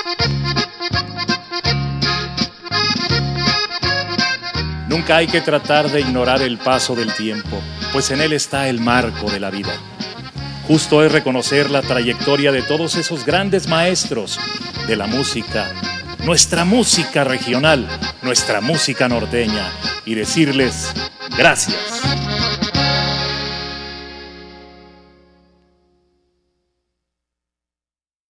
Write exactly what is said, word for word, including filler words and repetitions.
Nunca hay que tratar de ignorar el paso del tiempo, pues en él está el marco de la vida. Justo es reconocer la trayectoria de todos esos grandes maestros de la música, nuestra música regional, nuestra música norteña, y decirles gracias.